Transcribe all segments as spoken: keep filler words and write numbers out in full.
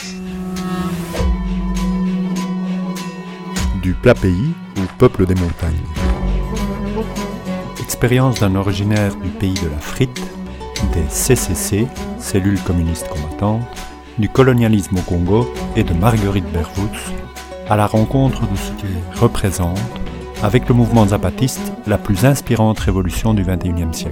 Du plat pays au peuple des montagnes. Expérience d'un originaire du pays de la frite, des C C C, cellules communistes combattantes, du colonialisme au Congo et de Marguerite Berwoetz, à la rencontre de ce qu'elle représente, avec le mouvement zapatiste, la plus inspirante révolution du vingt et unième siècle.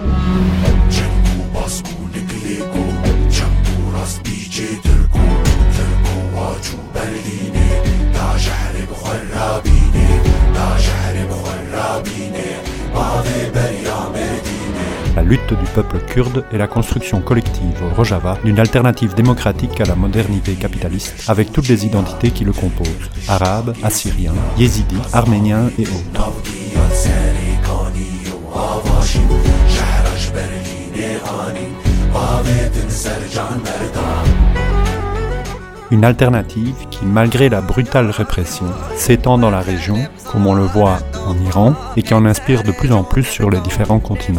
La lutte du peuple kurde et la construction collective au Rojava d'une alternative démocratique à la modernité capitaliste avec toutes les identités qui le composent, arabes, assyriens, yézidis, arméniens et autres. Une alternative qui, malgré la brutale répression, s'étend dans la région, comme on le voit en Iran, et qui en inspire de plus en plus sur les différents continents.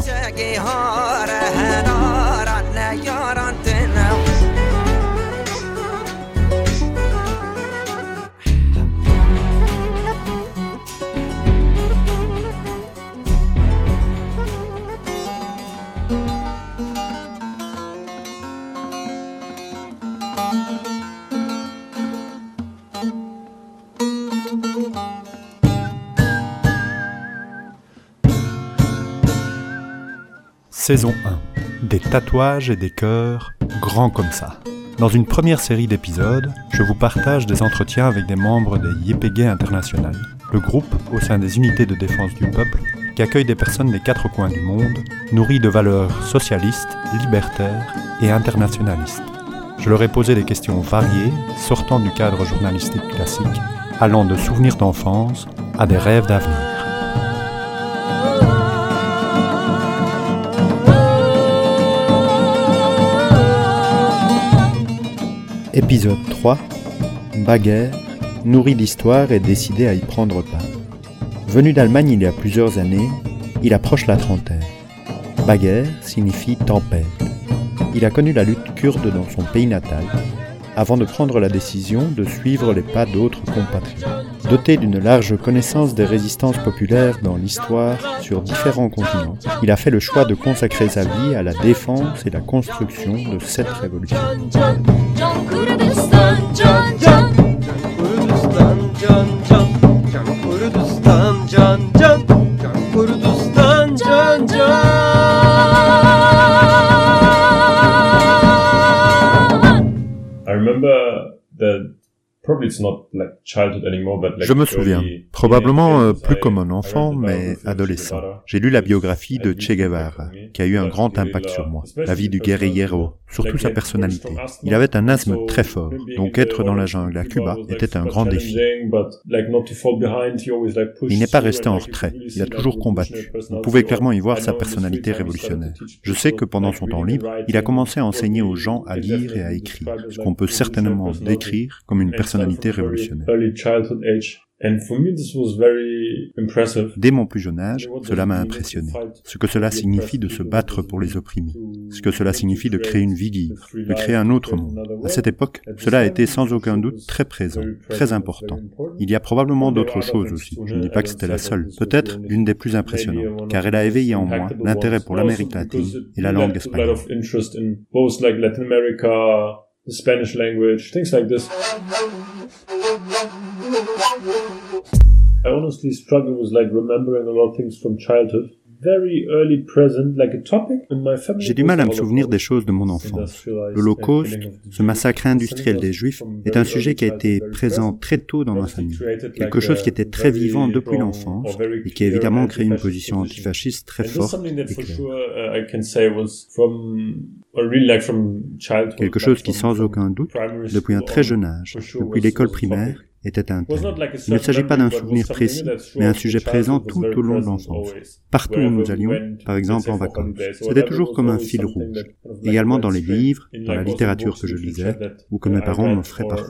Saison un. Des tatouages et des cœurs grands comme ça. Dans une première série d'épisodes, je vous partage des entretiens avec des membres des Y P G International, le groupe au sein des unités de défense du peuple qui accueille des personnes des quatre coins du monde, nourries de valeurs socialistes, libertaires et internationalistes. Je leur ai posé des questions variées, sortant du cadre journalistique classique, allant de souvenirs d'enfance à des rêves d'avenir. Épisode trois. Baguère, nourri d'histoire et décidé à y prendre part. Venu d'Allemagne il y a plusieurs années, il approche la trentaine. Baguère signifie tempête. Il a connu la lutte kurde dans son pays natal, avant de prendre la décision de suivre les pas d'autres compatriotes. Doté d'une large connaissance des résistances populaires dans l'histoire sur différents continents, il a fait le choix de consacrer sa vie à la défense et la construction de cette révolution. I remember that probably it's not like childhood anymore, but like Je me souviens, early probablement euh, teenage plus years, comme un I enfant, read about mais the Che adolescent. Guevara. J'ai lu la biographie de And Che Guevara, qui a eu un grand impact sur moi, la vie du guerriero, surtout sa personnalité. Il avait un asthme très fort, donc être dans la jungle à Cuba était un grand défi. Il n'est pas resté en retrait, il a toujours combattu. Vous pouvez clairement y voir sa personnalité révolutionnaire. Je sais que pendant son temps libre, il a commencé à enseigner aux gens à lire et à écrire, ce qu'on peut certainement décrire comme une personnalité révolutionnaire. Dès mon plus jeune âge, cela m'a impressionné. Ce que cela signifie de se battre pour les opprimés. Ce que cela signifie de créer une vie libre, de créer un autre monde. À cette époque, cela a été sans aucun doute très présent, très important. Il y a probablement d'autres choses aussi. Je ne dis pas que c'était la seule. Peut-être l'une des plus impressionnantes, car elle a éveillé en moi l'intérêt pour l'Amérique latine et la langue espagnole. The Spanish language, things like this. I honestly struggle with like remembering a lot of things from childhood. Very early present, like a topic in my family. J'ai du mal à me souvenir des choses de mon enfance. L'Holocauste, ce massacre industriel des Juifs, est un sujet qui a été présent très tôt dans ma famille. Quelque chose qui était très vivant depuis l'enfance et qui a évidemment créé une position antifasciste très forte et claire. Quelque chose qui, sans aucun doute, depuis un très jeune âge, depuis l'école primaire, était un thème. Il ne s'agit pas d'un souvenir précis, mais un sujet présent tout au long de l'enfance. Partout où nous allions, par exemple en vacances, c'était toujours comme un fil rouge. Également dans les livres, dans la littérature que je lisais, ou que mes parents m'offraient parfois.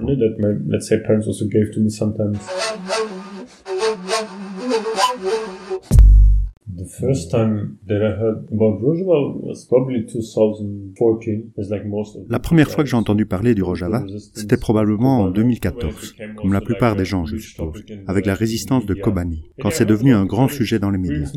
The first time that I heard about Rojava was probably twenty fourteen, as like most of La première fois que j'ai entendu parler du Rojava, c'était probablement en deux mille quatorze, comme la plupart des gens, je suppose, avec la résistance de Kobani, quand c'est devenu un grand sujet dans les médias.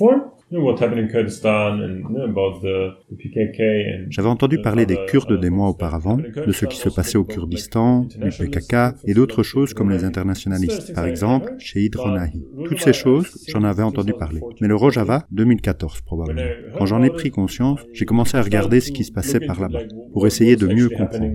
J'avais entendu parler des Kurdes des mois auparavant, de ce qui se passait au Kurdistan, du P K K et d'autres choses comme les internationalistes, par exemple, Shehid Ronahi. Toutes ces choses, j'en avais entendu parler. Mais le Rojava, deux mille quatorze probablement. Quand j'en ai pris conscience, j'ai commencé à regarder ce qui se passait par là-bas, pour essayer de mieux comprendre.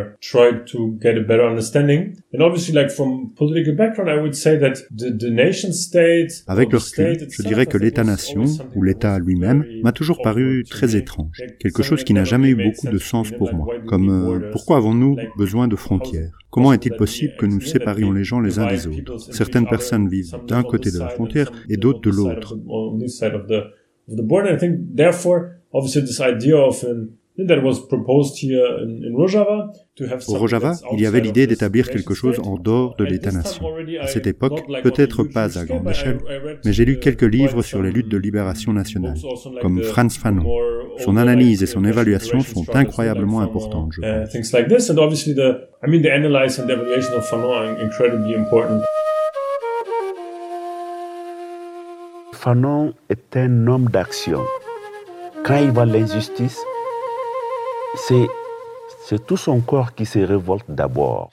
Avec le recul, je dirais que l'État-nation, ou l'État lui-même, m'a toujours paru très étrange. Quelque chose qui n'a jamais eu beaucoup de sens pour moi. Comme, euh, pourquoi avons-nous besoin de frontières ? Comment est-il possible que nous séparions les gens les uns des autres ? Certaines personnes vivent d'un côté de la frontière et d'autres de l'autre. Au Rojava, il y avait l'idée d'établir quelque chose en dehors de l'État-nation. À cette époque, peut-être pas à grande échelle, mais j'ai lu quelques livres sur les luttes de libération nationale, comme Frantz Fanon. Son analyse et son évaluation sont incroyablement importantes, je pense. Fanon est un homme d'action. Quand il voit l'injustice, c'est, c'est tout son corps qui se révolte d'abord.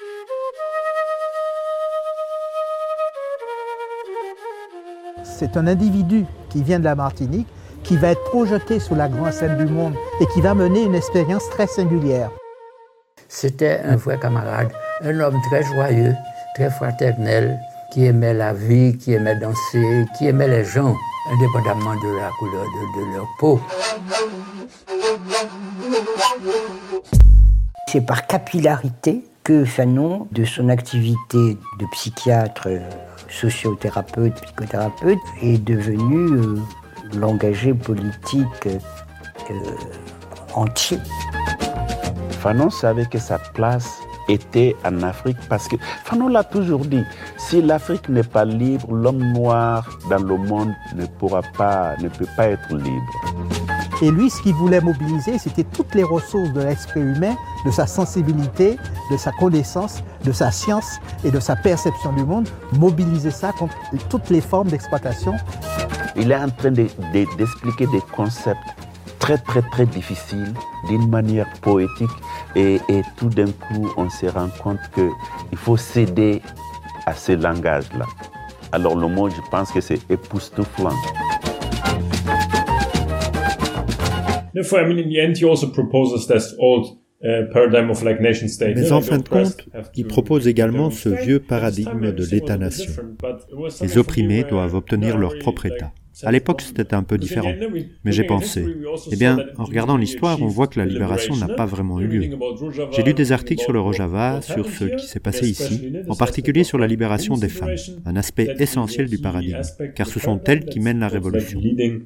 C'est un individu qui vient de la Martinique, qui va être projeté sur la grande scène du monde et qui va mener une expérience très singulière. C'était un vrai camarade, un homme très joyeux, très fraternel, qui aimait la vie, qui aimait danser, qui aimait les gens, indépendamment de la couleur de, de leur peau. C'est par capillarité que Fanon, de son activité de psychiatre, sociothérapeute, psychothérapeute, est devenu euh, l'engagé politique euh, entier. Fanon savait que sa place était en Afrique parce que Fanon l'a toujours dit, si l'Afrique n'est pas libre, l'homme noir dans le monde ne pourra pas, ne peut pas être libre. Et lui, ce qu'il voulait mobiliser, c'était toutes les ressources de l'esprit humain, de sa sensibilité, de sa connaissance, de sa science et de sa perception du monde, mobiliser ça contre toutes les formes d'exploitation. Il est en train de, de, d'expliquer des concepts très très très difficiles d'une manière poétique et, et tout d'un coup on se rend compte qu'il faut céder à ce langage-là. Alors le mot, je pense que c'est époustouflant. Therefore, I mean, in the end, he also proposes this old uh, paradigm of like nation state. Mais en fin de compte, il propose également ce vieux paradigme de l'État-nation. Les opprimés doivent obtenir leur propre État. À l'époque, c'était un peu différent. Mais j'ai pensé, eh bien, en regardant l'histoire, on voit que la libération n'a pas vraiment eu lieu. J'ai lu des articles sur le Rojava, sur ce qui s'est passé ici, en particulier sur la libération des femmes, un aspect essentiel du paradigme, car ce sont elles qui mènent la révolution.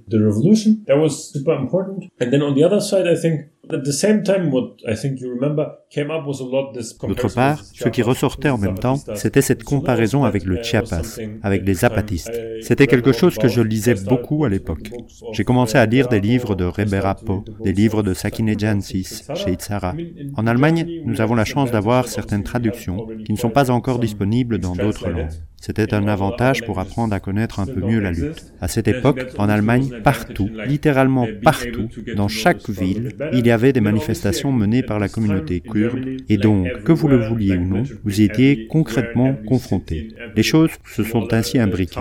D'autre part, ce qui ressortait en même temps, c'était cette comparaison avec le Chiapas, avec les zapatistes. C'était quelque chose que je lisais beaucoup à l'époque. J'ai commencé à lire des livres de Rebera Po, des livres de Sakine Jansis, chez Itzhara. En Allemagne, nous avons la chance d'avoir certaines traductions qui ne sont pas encore disponibles dans d'autres langues. C'était un avantage pour apprendre à connaître un peu mieux la lutte. À cette époque, en Allemagne, partout, littéralement partout, dans chaque ville, il y avait des manifestations menées par la communauté kurde, et donc, que vous le vouliez ou non, vous y étiez concrètement confrontés. Les choses se sont ainsi imbriquées.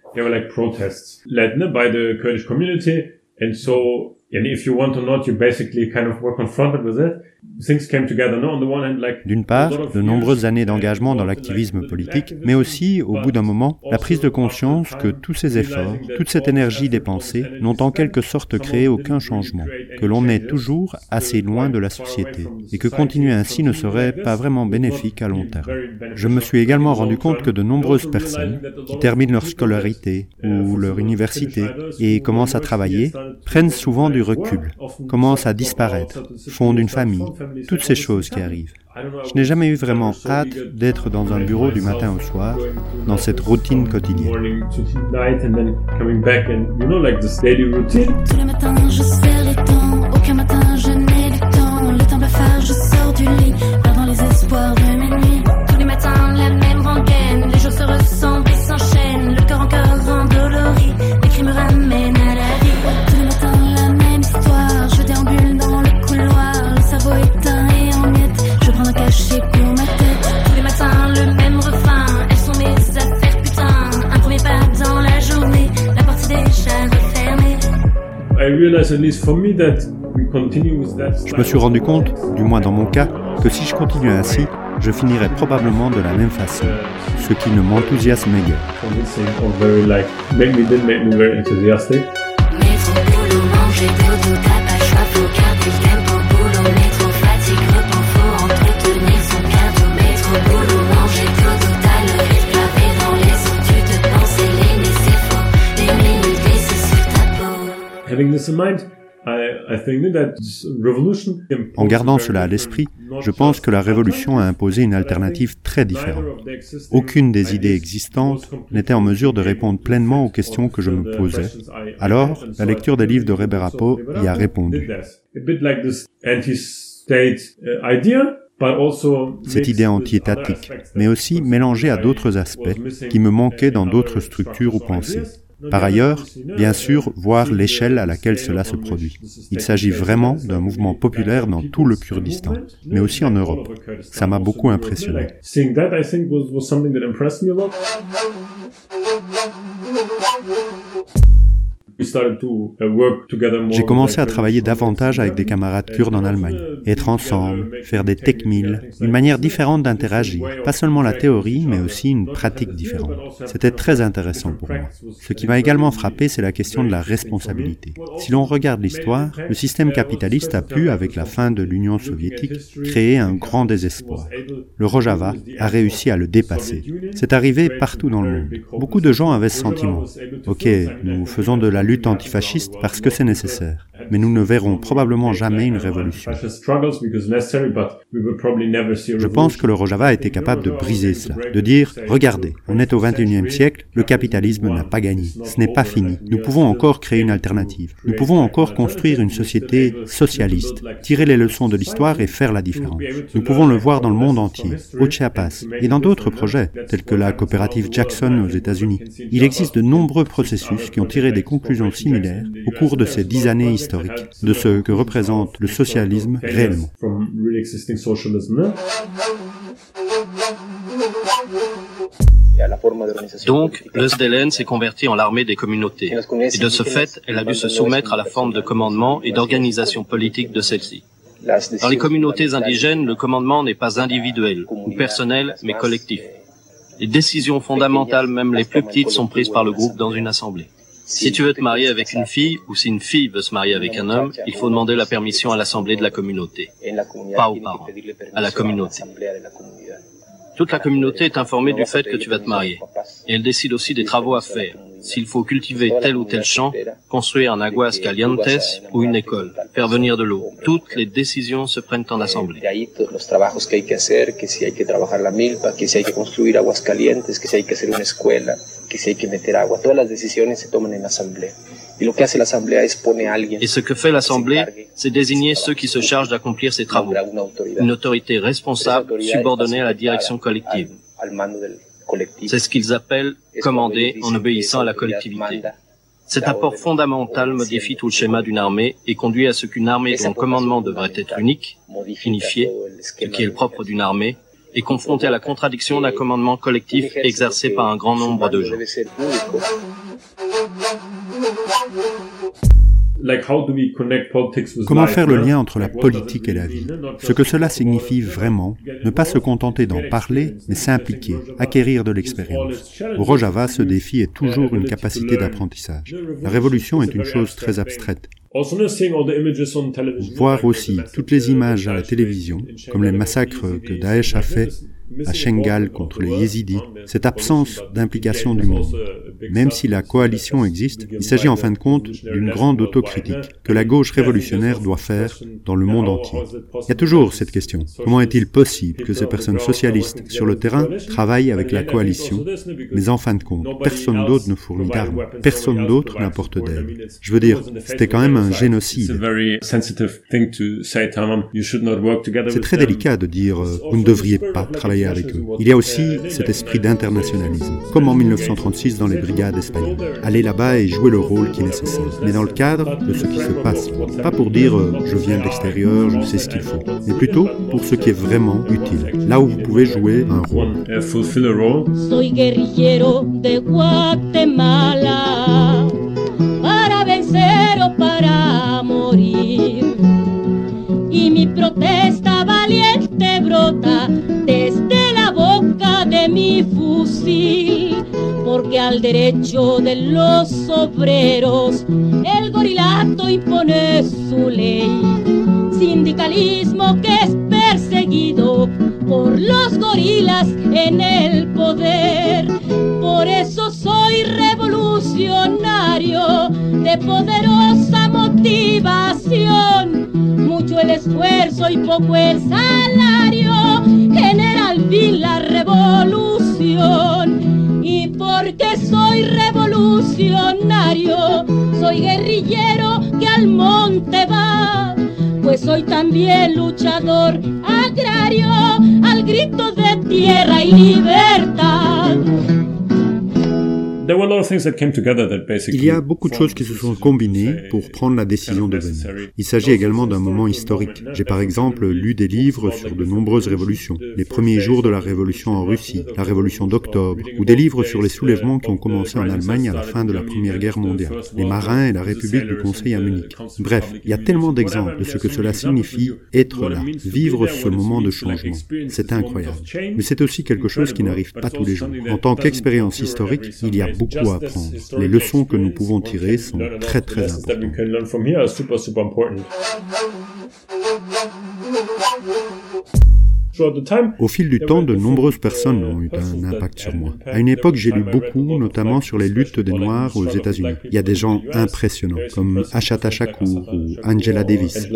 D'une part, de nombreuses années d'engagement dans l'activisme politique, mais aussi, au bout d'un moment, la prise de conscience que tous ces efforts, toute cette énergie dépensée n'ont en quelque sorte créé aucun changement, que l'on est toujours assez loin de la société, et que continuer ainsi ne serait pas vraiment bénéfique à long terme. Je me suis également rendu compte que de nombreuses personnes qui terminent leur scolarité ou leur université et commencent à travailler, prennent souvent du recul, commencent à disparaître, fondent une famille, toutes ces choses qui arrivent. Je n'ai jamais eu vraiment hâte d'être dans un bureau du matin au soir, dans cette routine quotidienne. Tous les matins, je serre les dents, aucun matin je n'ai du temps. Le temps blafard, je sors du lit, perdant les espoirs de mes nuits. Tous les matins, la même rengaine, les jours se ressemblent et s'enchaînent. Le cœur en cœur endolori, les cris me ramènent à la vie. Tous les matins, la même histoire, je déambule dans le couloir. Le cerveau éteint et en miettes, je prends un cachet pour ma tête. Tous les matins, le même refrain, elles sont mes affaires, putain. Un premier pas dans la journée, la porte est déjà refermée. Je me suis rendu compte, du moins dans mon cas, que si je continuais ainsi, je finirais probablement de la même façon, ce qui ne m'enthousiasmait guère. Métro, boulot, manger, dodo, tapas, choix, faut garder le tempo, boulot, métro, fatigue, repos, faut entretenir son cardio, métro, boulot, manger, dodo, t'as le rythme gravé dans les os, tu te penses aimé, c'est faux, les minutes glissent sur ta peau. En gardant cela à l'esprit, je pense que la révolution a imposé une alternative très différente. Aucune des idées existantes n'était en mesure de répondre pleinement aux questions que je me posais. Alors, la lecture des livres de Reberapo y a répondu. Cette idée anti-étatique, mais aussi mélangée à d'autres aspects qui me manquaient dans d'autres structures ou pensées. Par ailleurs, bien sûr, voir l'échelle à laquelle cela se produit. Il s'agit vraiment d'un mouvement populaire dans tout le Kurdistan, mais aussi en Europe. Ça m'a beaucoup impressionné. J'ai commencé à travailler davantage avec des camarades kurdes en Allemagne, être ensemble, faire des techmilles, une manière différente d'interagir, pas seulement la théorie, mais aussi une pratique différente. C'était très intéressant pour moi. Ce qui m'a également frappé, c'est la question de la responsabilité. Si l'on regarde l'histoire, le système capitaliste a pu, avec la fin de l'Union soviétique, créer un grand désespoir. Le Rojava a réussi à le dépasser. C'est arrivé partout dans le monde. Beaucoup de gens avaient ce sentiment. Ok, nous faisons de la lutte antifasciste parce que c'est nécessaire, mais nous ne verrons probablement jamais une révolution. Je pense que le Rojava a été capable de briser cela, de dire « Regardez, on est au vingt et unième siècle, le capitalisme n'a pas gagné, ce n'est pas fini, nous pouvons encore créer une alternative, nous pouvons encore construire une société socialiste, tirer les leçons de l'histoire et faire la différence. Nous pouvons le voir dans le monde entier, au Chiapas et dans d'autres projets, tels que la coopérative Jackson aux États-Unis. Il existe de nombreux processus qui ont tiré des conclusions similaires au cours de ces dix années historiques, de ce que représente le socialisme réellement. Donc, le S D L N s'est converti en l'armée des communautés, et de ce fait, elle a dû se soumettre à la forme de commandement et d'organisation politique de celle-ci. Dans les communautés indigènes, le commandement n'est pas individuel ou personnel, mais collectif. Les décisions fondamentales, même les plus petites, sont prises par le groupe dans une assemblée. Si tu veux te marier avec une fille, ou si une fille veut se marier avec un homme, il faut demander la permission à l'assemblée de la communauté, pas aux parents, à la communauté. Toute la communauté est informée du fait que tu vas te marier, et elle décide aussi des travaux à faire, s'il faut cultiver tel ou tel champ, construire un aguas calientes ou une école, faire venir de l'eau. Toutes les décisions se prennent en assemblée. Et ce que fait l'Assemblée, c'est désigner ceux qui se chargent d'accomplir ces travaux. Une autorité responsable, subordonnée à la direction collective. C'est ce qu'ils appellent commander en obéissant à la collectivité. Cet apport fondamental modifie tout le schéma d'une armée et conduit à ce qu'une armée dont le commandement devrait être unique, unifié, ce qui est le propre d'une armée, est confrontée à la contradiction d'un commandement collectif exercé par un grand nombre de gens. Comment faire le lien entre la politique et la vie? Ce que cela signifie vraiment, ne pas se contenter d'en parler, mais s'impliquer, acquérir de l'expérience. Au Rojava, ce défi est toujours une capacité d'apprentissage. La révolution est une chose très abstraite. Voir aussi toutes les images à la télévision, comme les massacres que Daesh a fait, à Shengal contre les Yézidis, cette absence d'implication du monde. Même si la coalition existe, il s'agit en fin de compte d'une grande autocritique que la gauche révolutionnaire doit faire dans le monde entier. Il y a toujours cette question. Comment est-il possible que ces personnes socialistes sur le terrain travaillent avec la coalition, mais en fin de compte, personne d'autre ne fournit d'armes, personne d'autre n'apporte d'aide. Je veux dire, c'était quand même un génocide. C'est très délicat de dire euh, vous ne devriez pas travailler avec eux. Il y a aussi cet esprit d'internationalisme, comme en mille neuf cent trente-six dans les brigades espagnoles. Aller là-bas et jouer le rôle qui est nécessaire, mais dans le cadre de ce qui se passe. Pas pour dire euh, je viens de l'extérieur, je sais ce qu'il faut, mais plutôt pour ce qui est vraiment utile, là où vous pouvez jouer un rôle. Soy guerrillero de Guatemala, para vencer o para morir. Y mi protesta valiente brota desde la boca de mi fusil, porque al derecho de los obreros el gorilato impone su ley. Sindicalismo que es perseguido por los gorilas en el poder. Por eso soy revolucionario de poderosa motivación. Mucho el esfuerzo y poco el salario genera al fin la revolución. Y porque soy revolucionario, soy guerrillero que al monte va, pues soy también luchador agrario al grito de tierra y libertad. Il y a beaucoup de choses qui se sont combinées pour prendre la décision de venir. Il s'agit également d'un moment historique. J'ai par exemple lu des livres sur de nombreuses révolutions, les premiers jours de la révolution en Russie, la révolution d'octobre, ou des livres sur les soulèvements qui ont commencé en Allemagne à la fin de la Première Guerre mondiale, les marins et la République du Conseil à Munich. Bref, il y a tellement d'exemples de ce que cela signifie être là, vivre ce moment de changement. C'est incroyable. Mais c'est aussi quelque chose qui n'arrive pas tous les jours. En tant qu'expérience historique, il y a beaucoup à apprendre. Les leçons que nous pouvons tirer sont très très importantes. Au fil du temps, de nombreuses personnes ont eu un impact sur moi. À une époque, j'ai lu beaucoup, notamment sur les luttes des Noirs aux États-Unis. Il y a des gens impressionnants, comme Ashata Shakur ou Angela Davis.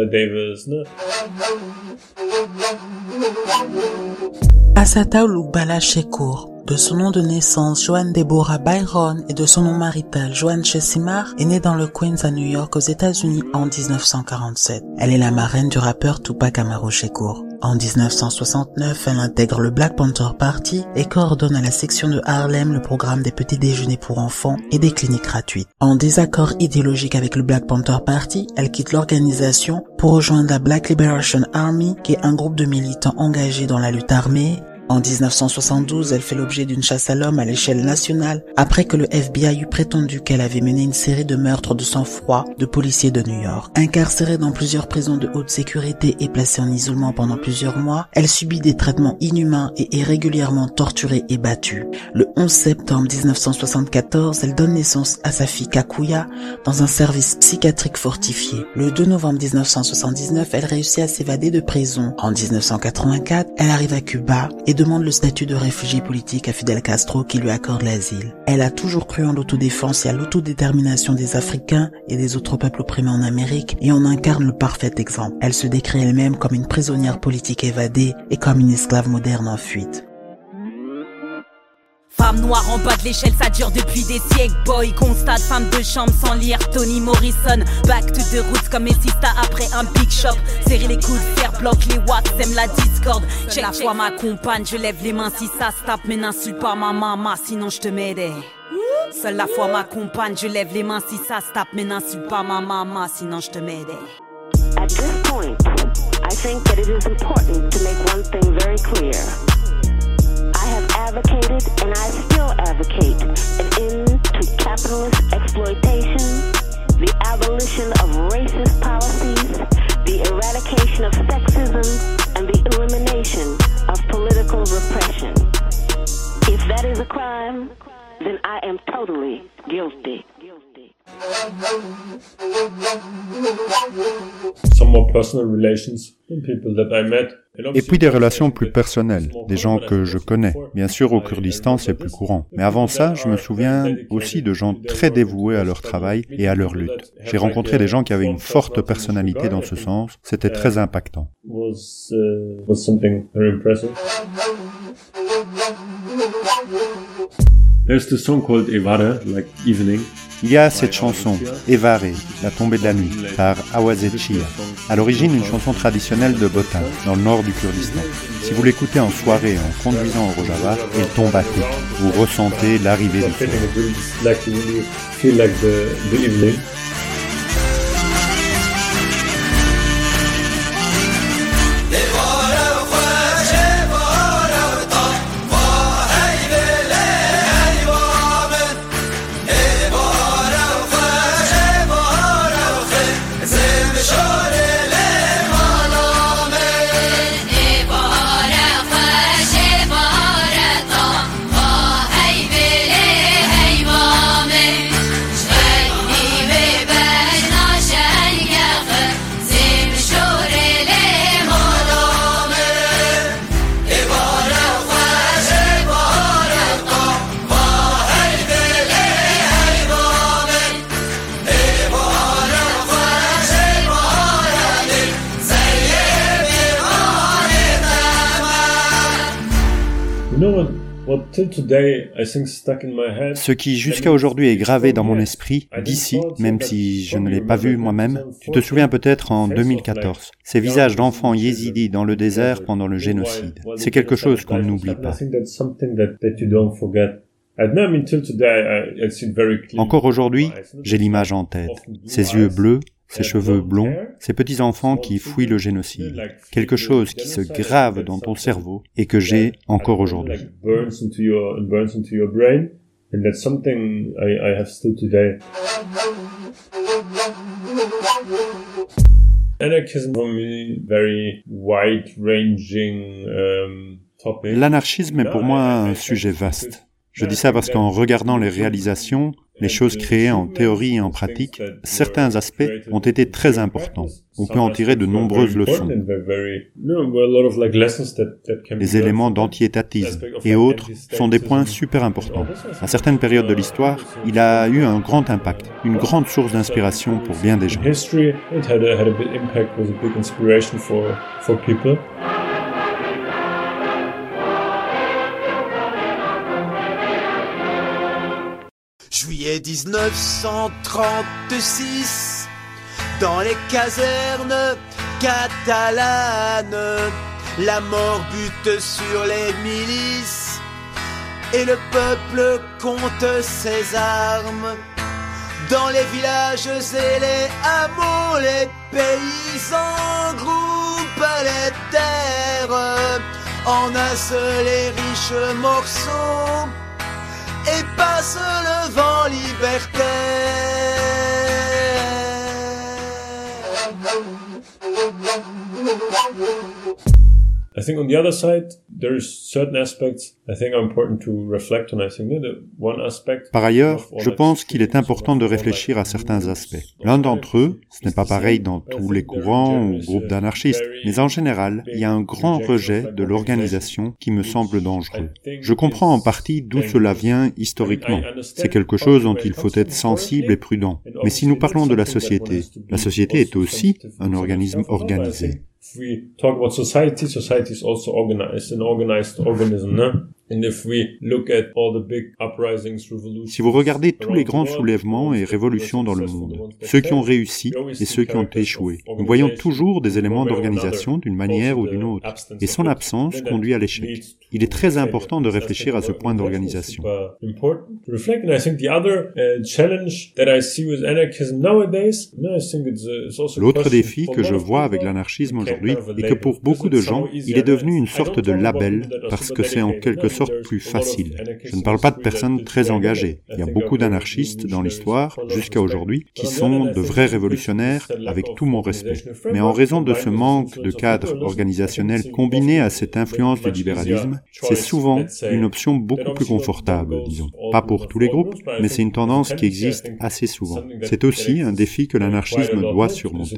Assata Olugbala Shakur, de son nom de naissance Joan Deborah Byron et de son nom marital Joan Chesimard, est née dans le Queens à New York aux États-Unis en dix-neuf cent quarante-sept. Elle est la marraine du rappeur Tupac Amaru Shakur. En dix-neuf cent soixante-neuf, elle intègre le Black Panther Party et coordonne à la section de Harlem le programme des petits déjeuners pour enfants et des cliniques gratuites. En désaccord idéologique avec le Black Panther Party, elle quitte l'organisation pour rejoindre la Black Liberation Army, qui est un groupe de militants engagés dans la lutte armée. En dix-neuf cent soixante-douze, elle fait l'objet d'une chasse à l'homme à l'échelle nationale après que le F B I eut prétendu qu'elle avait mené une série de meurtres de sang-froid de policiers de New York. Incarcérée dans plusieurs prisons de haute sécurité et placée en isolement pendant plusieurs mois, elle subit des traitements inhumains et est régulièrement torturée et battue. Le onze septembre mille neuf cent soixante-quatorze, elle donne naissance à sa fille Kakuya dans un service psychiatrique fortifié. Le deux novembre mille neuf cent soixante-dix-neuf, elle réussit à s'évader de prison. En mille neuf cent quatre-vingt-quatre, elle arrive à Cuba et demande le statut de réfugié politique à Fidel Castro qui lui accorde l'asile. Elle a toujours cru en l'autodéfense et à l'autodétermination des Africains et des autres peuples opprimés en Amérique et en incarne le parfait exemple. Elle se décrit elle-même comme une prisonnière politique évadée et comme une esclave moderne en fuite. Femme noire en bas de l'échelle, ça dure depuis des siècles. Boy, constate, femme de chambre sans lire Toni Morrison. Back to the roots comme Messista après un big shop. Serrer les coudes, faire bloc les watts, sème la discorde. J'ai la foi ma compagne, je lève les mains si ça se tape. Mais n'insulte pas ma maman, sinon je te m'aidais. Seule la foi ma compagne, je lève les mains si ça se tape. Mais n'insulte pas ma maman, sinon je te m'aidais. At this point, I think that it is important to make one thing very clear. I have advocated and I still advocate an end to capitalist exploitation, the abolition of racist policies, the eradication of sexism, and the elimination of political repression. If that is a crime, then I am totally guilty. Some more personal relations in people that I met. Et puis des relations plus personnelles, des gens que je connais. Bien sûr, au Kurdistan, c'est plus courant. Mais avant ça, je me souviens aussi de gens très dévoués à leur travail et à leur lutte. J'ai rencontré des gens qui avaient une forte personnalité dans ce sens. C'était très impactant. Was, uh, was something very impressive. There's the song called Evare, like evening. Il y a cette chanson, Evare, la tombée de la nuit, par Awazeh Chia. À l'origine, une chanson traditionnelle de Botan, dans le nord du Kurdistan. Si vous l'écoutez en soirée en conduisant au Rojava, elle tombe à pic. Vous ressentez l'arrivée du soir. Ce qui jusqu'à aujourd'hui est gravé dans mon esprit, d'ici, même si je ne l'ai pas vu moi-même, tu te souviens peut-être en deux mille quatorze, ces visages d'enfants yézidis dans le désert pendant le génocide. C'est quelque chose qu'on n'oublie pas. Encore aujourd'hui, j'ai l'image en tête. Ces yeux bleus, ces cheveux blonds, ces petits-enfants qui fuient le génocide. Quelque chose qui se grave dans ton cerveau et que j'ai encore aujourd'hui. L'anarchisme est pour moi un sujet vaste. Je dis ça parce qu'en regardant les réalisations, les choses créées en théorie et en pratique, certains aspects ont été très importants. On peut en tirer de nombreuses leçons. Les éléments d'anti-étatisme et autres sont des points super importants. À certaines périodes de l'histoire, il a eu un grand impact, une grande source d'inspiration pour bien des gens. Juillet dix-neuf cent trente-six, dans les casernes catalanes, la mort bute sur les milices et le peuple compte ses armes. Dans les villages et les hameaux, les paysans groupent les terres en un seul et riche morceau. Et passe le vent libertaire. I think on the other side, there's certain aspects I think are important to reflect on. I think that one aspect. Par ailleurs, je pense qu'il est important de réfléchir à certains aspects. L'un d'entre eux, ce n'est pas pareil dans tous les courants ou groupes d'anarchistes, mais en général, il y a un grand rejet de l'organisation qui me semble dangereux. Je comprends en partie d'où cela vient historiquement. C'est quelque chose dont il faut être sensible et prudent. Mais si nous parlons de la société, la société est aussi un organisme organisé. If we talk about society, society is also organized, an organized organism, no? And if we look at all the big uprisings, revolutions, si vous regardez tous les grands soulèvements et révolutions dans le monde, ceux qui ont réussi et ceux qui ont échoué, nous voyons toujours des éléments d'organisation d'une manière ou d'une autre, et son absence conduit à l'échec. Il est très important de réfléchir à ce point d'organisation. L'autre défi que je vois avec l'anarchisme aujourd'hui est que pour beaucoup de gens, il est devenu une sorte de label parce que c'est en quelque sorte sorte plus facile. Je ne parle pas de personnes très engagées. Il y a beaucoup d'anarchistes dans l'histoire, jusqu'à aujourd'hui, qui sont de vrais révolutionnaires, avec tout mon respect. Mais en raison de ce manque de cadre organisationnel combiné à cette influence du libéralisme, c'est souvent une option beaucoup plus confortable, disons. Pas pour tous les groupes, mais c'est une tendance qui existe assez souvent. C'est aussi un défi que l'anarchisme doit surmonter.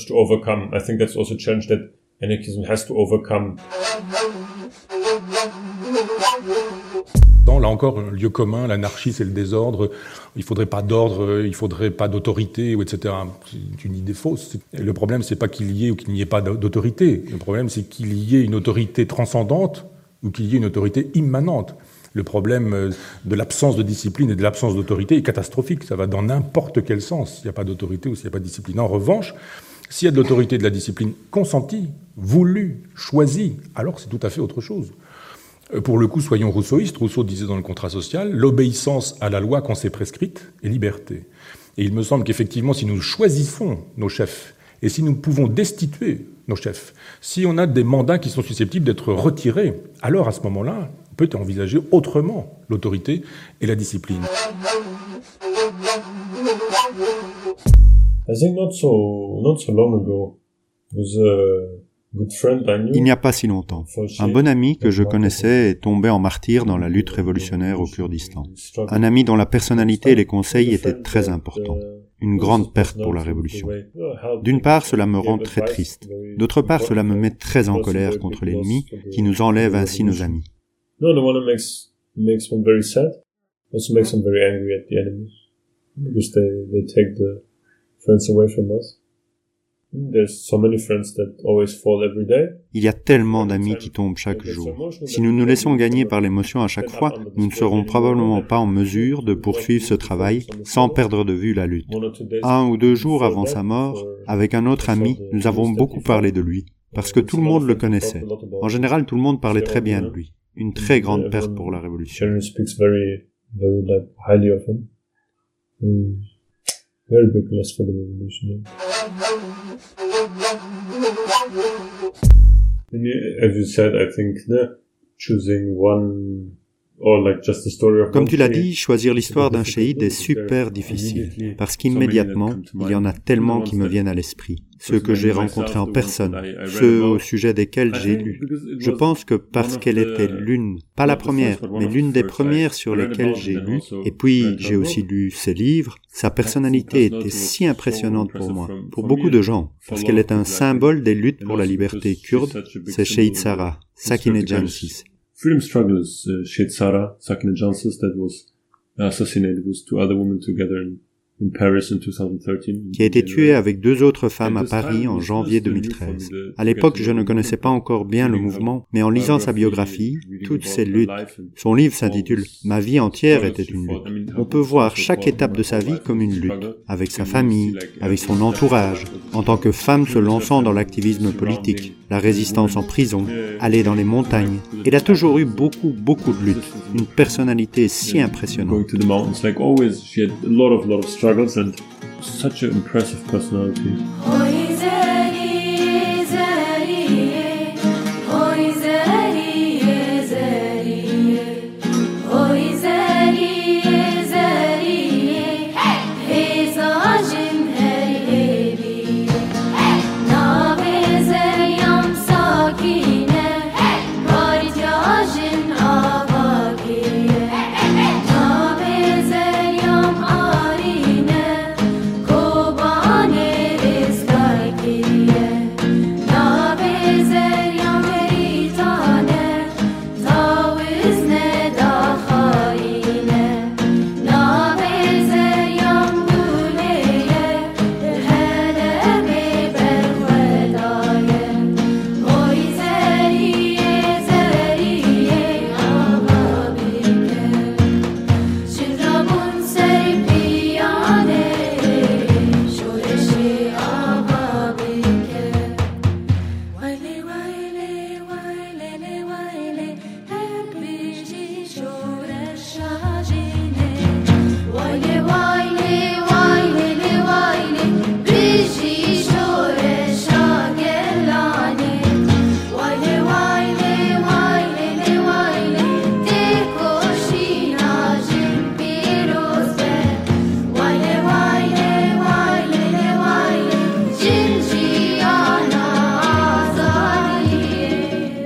Là encore, un lieu commun, l'anarchie, c'est le désordre. Il faudrait pas d'ordre, il faudrait pas d'autorité, et cetera. C'est une idée fausse. Le problème, c'est pas qu'il y ait ou qu'il n'y ait pas d'autorité. Le problème, c'est qu'il y ait une autorité transcendante ou qu'il y ait une autorité immanente. Le problème de l'absence de discipline et de l'absence d'autorité est catastrophique. Ça va dans n'importe quel sens. S'il n'y a pas d'autorité ou s'il n'y a pas de discipline. En revanche, s'il y a de l'autorité et de la discipline consentie, voulue, choisie, alors c'est tout à fait autre chose. Pour le coup, soyons rousseauistes. Rousseau disait dans le contrat social, l'obéissance à la loi qu'on s'est prescrite est liberté. Et il me semble qu'effectivement, si nous choisissons nos chefs et si nous pouvons destituer nos chefs, si on a des mandats qui sont susceptibles d'être retirés, alors à ce moment-là, on peut envisager autrement l'autorité et la discipline. I think not so, not so long ago, it was a Il n'y a pas si longtemps, un bon ami que je connaissais est tombé en martyr dans la lutte révolutionnaire au Kurdistan. Un ami dont la personnalité et les conseils étaient très importants. Une grande perte pour la révolution. D'une part, cela me rend très triste. D'autre part, cela me met très en colère contre l'ennemi qui nous enlève ainsi nos amis. No, the one that makes makes one very sad, also makes one very angry at the enemy, because they they take the friends away from us. There's so many friends that always fall every day. Il y a tellement d'amis qui tombent chaque jour. Si nous nous laissons gagner par l'émotion à chaque fois, nous ne serons probablement pas en mesure de poursuivre ce travail sans perdre de vue la lutte. Un ou deux jours avant sa mort, avec un autre ami, nous avons beaucoup parlé de lui, parce que tout le monde le connaissait. En général, tout le monde parlait très bien de lui. Une très grande perte pour la révolution. Very big loss for the revolution. As you said, I think the choosing one or like just the story of Comme tu l'as dit, choisir l'histoire d'un chéhid est super difficile, parce qu'immédiatement, il y en a tellement qui me viennent à l'esprit. Ceux que j'ai rencontrés en personne, ceux au sujet desquels j'ai lu. Je pense que parce qu'elle était l'une, pas la première, mais l'une des premières sur lesquelles j'ai lu, et puis j'ai aussi lu ses livres, sa personnalité était si impressionnante pour moi, pour beaucoup de gens, parce qu'elle est un symbole des luttes pour la liberté kurde, c'est Shehid Sara, Sakineh Jansiz. Freedom strugglers, uh, Shehid Sara, Sakineh Jansiz, that was assassinated with two other women together in in Paris in two thousand thirteen. Qui a été tué avec deux autres femmes à Paris en janvier deux mille treize. À l'époque, je ne connaissais pas encore bien le mouvement, mais en lisant sa biographie, toutes ces luttes, son livre s'intitule « Ma vie entière était une lutte ». On peut voir chaque étape de sa vie comme une lutte, avec sa famille, avec son entourage, en tant que femme se lançant dans l'activisme politique, la résistance en prison, aller dans les montagnes. Elle a toujours eu beaucoup, beaucoup de luttes, une personnalité si impressionnante. Struggles and such an impressive personality.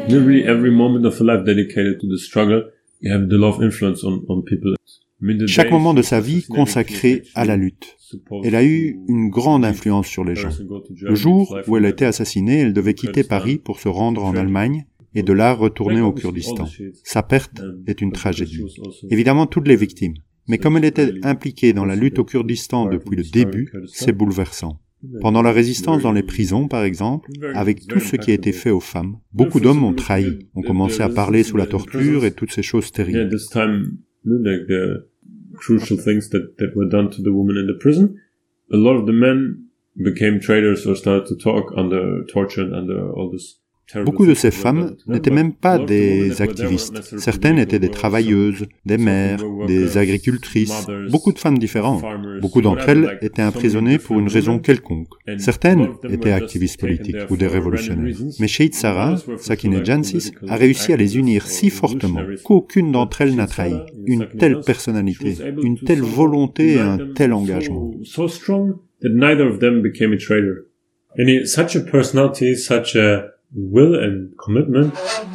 Literally every moment of her life dedicated to the struggle, you have the love influence on, on people. Chaque moment de sa vie consacré à la lutte. Elle a eu une grande influence sur les gens. Le jour où elle a été assassinée, elle devait quitter Paris pour se rendre en Allemagne et de là retourner au Kurdistan. Sa perte est une tragédie. Évidemment, toutes les victimes. Mais comme elle était impliquée dans la lutte au Kurdistan depuis le début, c'est bouleversant. Pendant la résistance dans les prisons, par exemple, avec tout ce qui a été fait aux femmes, beaucoup d'hommes ont trahi, ont commencé à parler sous la torture et toutes ces choses terribles. Like the crucial things that, that were done to the women in the prison, a lot of the men became traitors or started to talk under torture and under all this. Beaucoup de ces femmes n'étaient même pas des activistes. Certaines étaient des travailleuses, des mères, des agricultrices, beaucoup de femmes différentes. Beaucoup d'entre elles étaient emprisonnées pour une raison quelconque. Certaines étaient activistes politiques ou des révolutionnaires. Mais Shehid Sarah, Sakineh Jansis, a réussi à les unir si fortement qu'aucune d'entre elles n'a trahi. Une telle personnalité, une telle volonté et un tel engagement. So strong that neither of them became a traitor. And such a personality, such a will and commitment.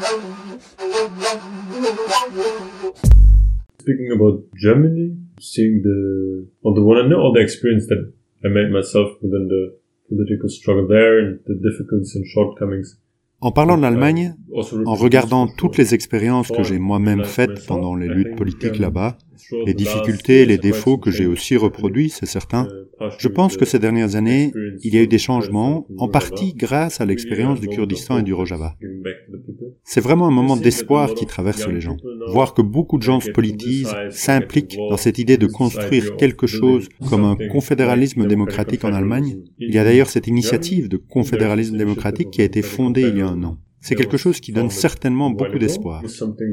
Speaking about Germany, seeing the, on the one hand, all the experience that I made myself within the political struggle there and the difficulties and shortcomings. En parlant de l'Allemagne, en regardant toutes les expériences que j'ai moi-même faites pendant les luttes politiques là-bas, les difficultés et les défauts que j'ai aussi reproduits, c'est certain, je pense que ces dernières années, il y a eu des changements, en partie grâce à l'expérience du Kurdistan et du Rojava. C'est vraiment un moment d'espoir qui traverse les gens. Voir que beaucoup de gens se politisent, s'impliquent dans cette idée de construire quelque chose comme un confédéralisme démocratique en Allemagne. Il y a d'ailleurs cette initiative de confédéralisme démocratique qui a été fondée il y a un an. C'est quelque chose qui donne certainement beaucoup d'espoir.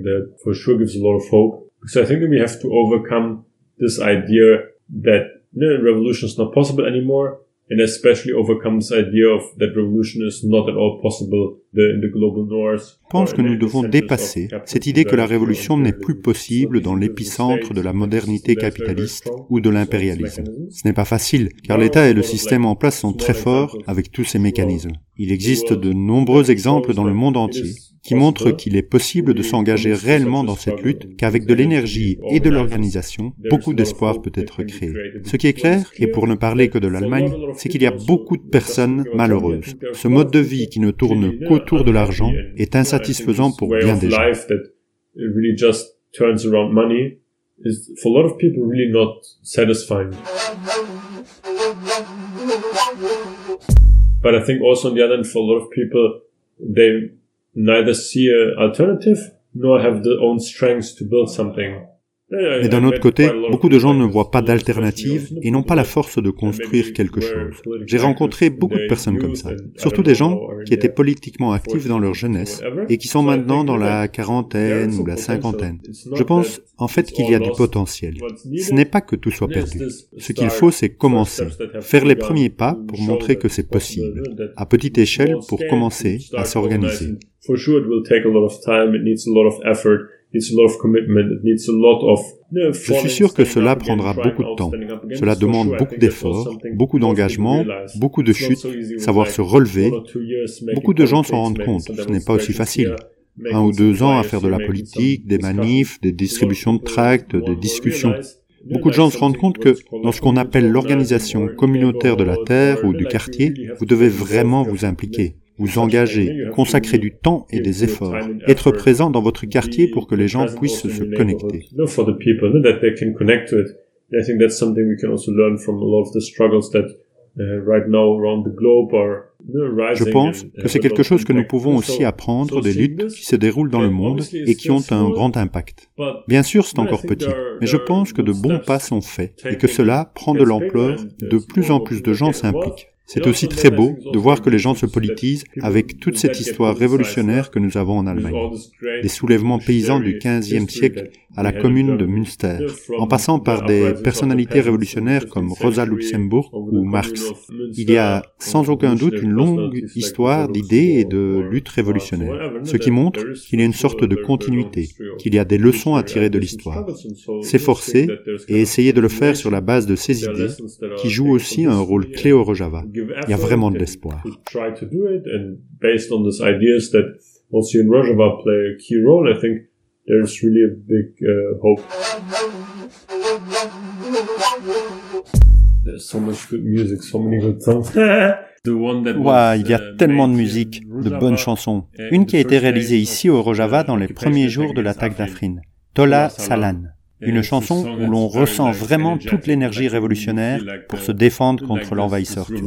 So I think that we have to overcome this idea that no, revolution is not possible anymore, and especially overcome this idea of that revolution is not at all possible in the global north. Je pense que nous devons dépasser cette idée que la révolution n'est plus possible dans l'épicentre de la modernité capitaliste ou de l'impérialisme. Ce n'est pas facile, car l'État et le système en place sont très forts avec tous ces mécanismes. Il existe de nombreux exemples dans le monde entier qui montrent qu'il est possible de s'engager réellement dans cette lutte, qu'avec de l'énergie et de l'organisation, beaucoup d'espoir peut être créé. Ce qui est clair, et pour ne parler que de l'Allemagne, c'est qu'il y a beaucoup de personnes malheureuses. Ce mode de vie qui ne tourne qu'autour de l'argent est insatisfaisant pour bien des gens. But I think also on the other hand, for a lot of people, they neither see an alternative nor have their own strengths to build something. Mais d'un autre côté, beaucoup de gens ne voient pas d'alternative et n'ont pas la force de construire quelque chose. J'ai rencontré beaucoup de personnes comme ça, surtout des gens qui étaient politiquement actifs dans leur jeunesse et qui sont maintenant dans la quarantaine ou la cinquantaine. Je pense en fait qu'il y a du potentiel. Ce n'est pas que tout soit perdu. Ce qu'il faut, c'est commencer, faire les premiers pas pour montrer que c'est possible, à petite échelle pour commencer à s'organiser. Je suis sûr que cela prendra beaucoup de temps. Cela demande beaucoup d'efforts, beaucoup d'engagement, beaucoup de chutes, savoir se relever. Beaucoup de gens s'en rendent compte, ce n'est pas aussi facile. Un ou deux ans à faire de la politique, des manifs, des distributions de tracts, des discussions. Beaucoup de gens se rendent compte que dans ce qu'on appelle l'organisation communautaire de la terre ou du quartier, vous devez vraiment vous impliquer. Vous engager, consacrer du temps et des efforts, être présent dans votre quartier pour que les gens puissent se connecter. Je pense que c'est quelque chose que nous pouvons aussi apprendre des luttes qui se déroulent dans le monde et qui ont un grand impact. Bien sûr, c'est encore petit, mais je pense que de bons pas sont faits et que cela prend de l'ampleur, de plus en plus de gens s'impliquent. C'est aussi très beau de voir que les gens se politisent avec toute cette histoire révolutionnaire que nous avons en Allemagne. Des soulèvements paysans du quinzième siècle à la commune de Münster, en passant par des personnalités révolutionnaires comme Rosa Luxemburg ou Marx. Il y a sans aucun doute une longue histoire d'idées et de luttes révolutionnaires, ce qui montre qu'il y a une sorte de continuité, qu'il y a des leçons à tirer de l'histoire. S'efforcer et essayer de le faire sur la base de ces idées, qui jouent aussi un rôle clé au Rojava. Il y a vraiment de l'espoir. also in Rojava play a key role. I think there's really a big uh, hope. There's so much good music, so many good songs. Ouah, il y a tellement de musique, de bonnes chansons. Une qui a été réalisée ici au Rojava dans les premiers jours de l'attaque d'Afrin, Tola Salan. Une chanson où l'on ressent vraiment toute l'énergie révolutionnaire pour se défendre contre l'envahisseur turc.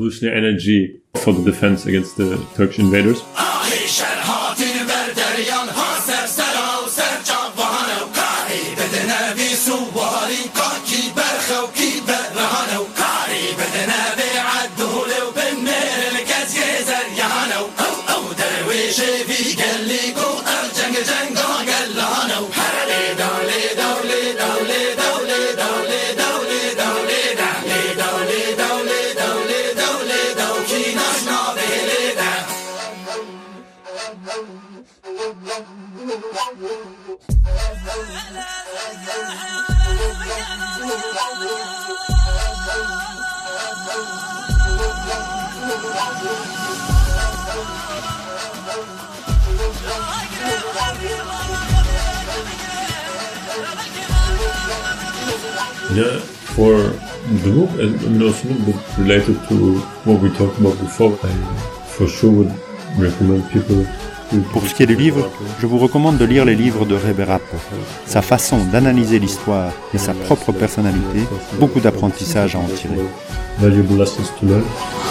Yeah, for the book, I mean, also a little bit related to what we talked about before, I for sure would recommend people. Pour ce qui est du livre, je vous recommande de lire les livres de Rebbe Rappo. Sa façon d'analyser l'histoire et sa propre personnalité, beaucoup d'apprentissage à en tirer. Valuable lessons to learn.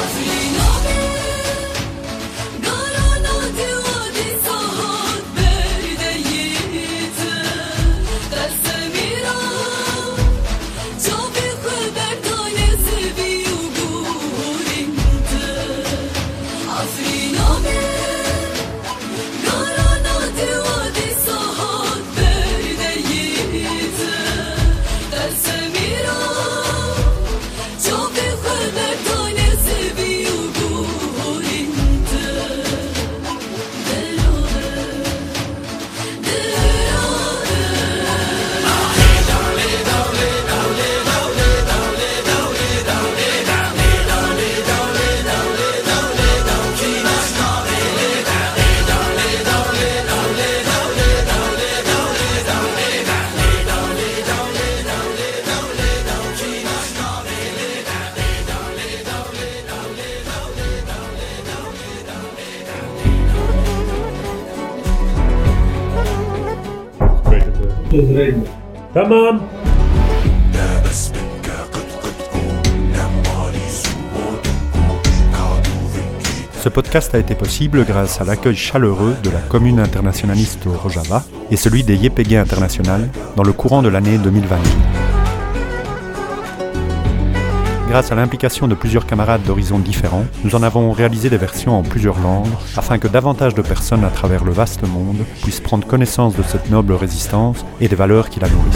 Tamam. Ce podcast a été possible grâce à l'accueil chaleureux de la commune internationaliste au Rojava et celui des Yepégué International dans le courant de l'année deux mille vingt. Grâce à l'implication de plusieurs camarades d'horizons différents, nous en avons réalisé des versions en plusieurs langues afin que davantage de personnes à travers le vaste monde puissent prendre connaissance de cette noble résistance et des valeurs qui la nourrissent.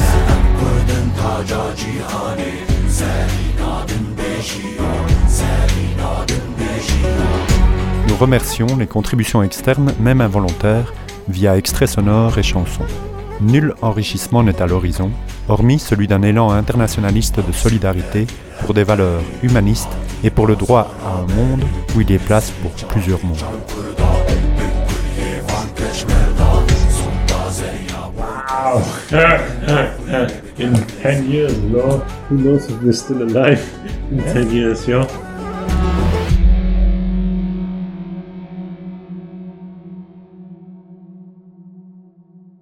Nous remercions les contributions externes, même involontaires, via extraits sonores et chansons. Nul enrichissement n'est à l'horizon, hormis celui d'un élan internationaliste de solidarité pour des valeurs humanistes et pour le droit à un monde où il y ait place pour plusieurs mondes. Wow! In ten years, Lord, who knows if we're still alive in ten years, yeah?